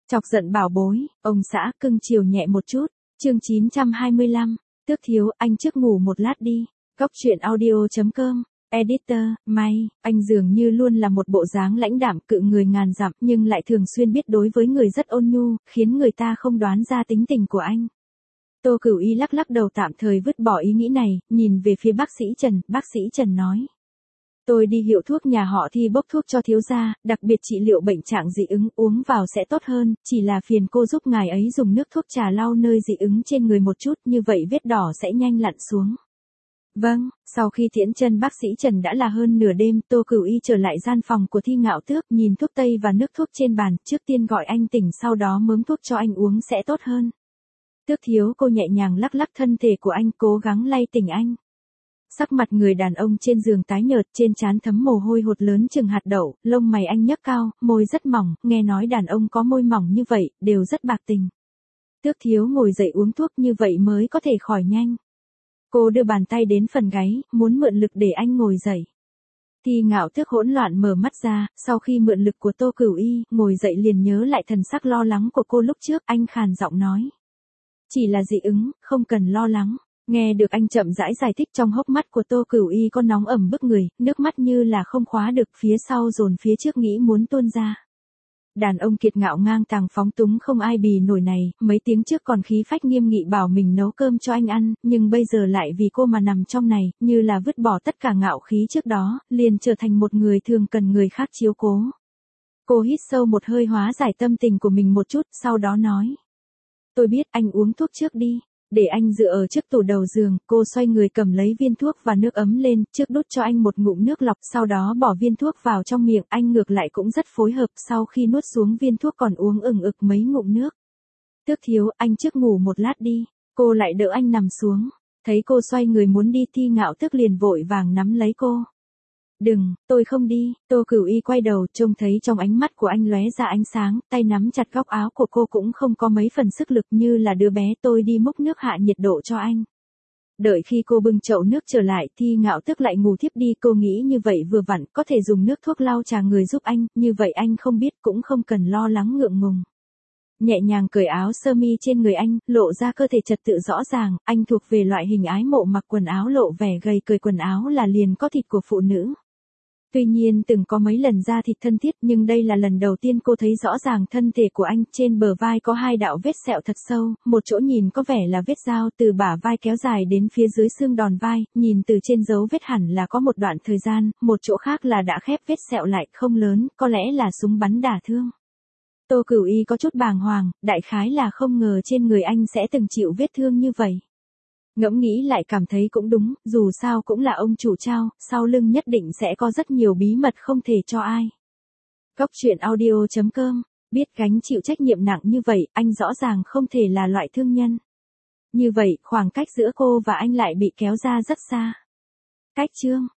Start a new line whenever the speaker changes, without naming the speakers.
Chọc giận bảo bối, ông xã cưng chiều nhẹ một chút. Chương 925, Tước thiếu, anh trước ngủ một lát đi. Góc truyện audio.com. Editor, May, anh dường như luôn là một bộ dáng lãnh đạm cự người ngàn dặm nhưng lại thường xuyên biết đối với người rất ôn nhu, khiến người ta không đoán ra tính tình của anh. Tô Cửu Y lắc lắc đầu tạm thời vứt bỏ ý nghĩ này, nhìn về phía bác sĩ Trần nói. Tôi đi hiệu thuốc nhà họ Thi bốc thuốc cho thiếu gia, đặc biệt trị liệu bệnh trạng dị ứng uống vào sẽ tốt hơn, chỉ là phiền cô giúp ngài ấy dùng nước thuốc trà lau nơi dị ứng trên người một chút, như vậy vết đỏ sẽ nhanh lặn xuống. Vâng, sau khi tiễn chân bác sĩ Trần đã là hơn nửa đêm, Tô Cửu Y trở lại gian phòng của Thi Ngạo Tước, nhìn thuốc tây và nước thuốc trên bàn, trước tiên gọi anh tỉnh sau đó mớm thuốc cho anh uống sẽ tốt hơn. Tước thiếu, cô nhẹ nhàng lắc lắc thân thể của anh, cố gắng lay tỉnh anh. Sắc mặt người đàn ông trên giường tái nhợt, trên trán thấm mồ hôi hột lớn chừng hạt đậu, lông mày anh nhấc cao, môi rất mỏng, nghe nói đàn ông có môi mỏng như vậy, đều rất bạc tình. Tước thiếu ngồi dậy uống thuốc như vậy mới có thể khỏi nhanh. Cô đưa bàn tay đến phần gáy, muốn mượn lực để anh ngồi dậy. Thi Ngạo Tước hỗn loạn mở mắt ra, sau khi mượn lực của Tô Cửu Y, ngồi dậy liền nhớ lại thần sắc lo lắng của cô lúc trước, anh khàn giọng nói. Chỉ là dị ứng, không cần lo lắng. Nghe được anh chậm rãi giải thích, trong hốc mắt của Tô Cửu Y có nóng ẩm bức người, nước mắt như là không khóa được, phía sau dồn phía trước nghĩ muốn tuôn ra. Đàn ông kiệt ngạo ngang tàng phóng túng không ai bì nổi này, mấy tiếng trước còn khí phách nghiêm nghị bảo mình nấu cơm cho anh ăn, nhưng bây giờ lại vì cô mà nằm trong này, như là vứt bỏ tất cả ngạo khí trước đó, liền trở thành một người thường cần người khác chiếu cố. Cô hít sâu một hơi hóa giải tâm tình của mình một chút, sau đó nói. Tôi biết, anh uống thuốc trước đi. Để anh dựa ở trước tủ đầu giường, cô xoay người cầm lấy viên thuốc và nước ấm lên, trước đút cho anh một ngụm nước lọc, sau đó bỏ viên thuốc vào trong miệng, anh ngược lại cũng rất phối hợp, sau khi nuốt xuống viên thuốc còn uống ừng ực mấy ngụm nước. Tước thiếu, anh trước ngủ một lát đi. Cô lại đỡ anh nằm xuống. Thấy cô xoay người muốn đi, Thi Ngạo Tước liền vội vàng nắm lấy cô. Đừng, tôi không đi. Tô Cửu Y quay đầu, trông thấy trong ánh mắt của anh lóe ra ánh sáng, tay nắm chặt góc áo của cô cũng không có mấy phần sức lực, như là đứa bé. Tôi đi múc nước hạ nhiệt độ cho anh. Đợi khi cô bưng chậu nước trở lại, Thi Ngạo Tước lại ngủ thiếp đi, cô nghĩ như vậy vừa vặn, có thể dùng nước thuốc lau chà người giúp anh, như vậy anh không biết cũng không cần lo lắng ngượng ngùng. Nhẹ nhàng cởi áo sơ mi trên người anh, lộ ra cơ thể trật tự rõ ràng, anh thuộc về loại hình ái mộ mặc quần áo lộ vẻ gầy, cởi quần áo là liền có thịt của phụ nữ. Tuy nhiên từng có mấy lần da thịt thân thiết, nhưng đây là lần đầu tiên cô thấy rõ ràng thân thể của anh, trên bờ vai có hai đạo vết sẹo thật sâu, một chỗ nhìn có vẻ là vết dao từ bả vai kéo dài đến phía dưới xương đòn vai, nhìn từ trên dấu vết hẳn là có một đoạn thời gian, một chỗ khác là đã khép vết sẹo lại, không lớn, có lẽ là súng bắn đả thương. Tô Cửu Y có chút bàng hoàng, đại khái là không ngờ trên người anh sẽ từng chịu vết thương như vậy. Ngẫm nghĩ lại cảm thấy cũng đúng, dù sao cũng là ông chủ trao, sau lưng nhất định sẽ có rất nhiều bí mật không thể cho ai. Góc truyện audio.com, biết gánh chịu trách nhiệm nặng như vậy, anh rõ ràng không thể là loại thương nhân. Như vậy, khoảng cách giữa cô và anh lại bị kéo ra rất xa. Cách chương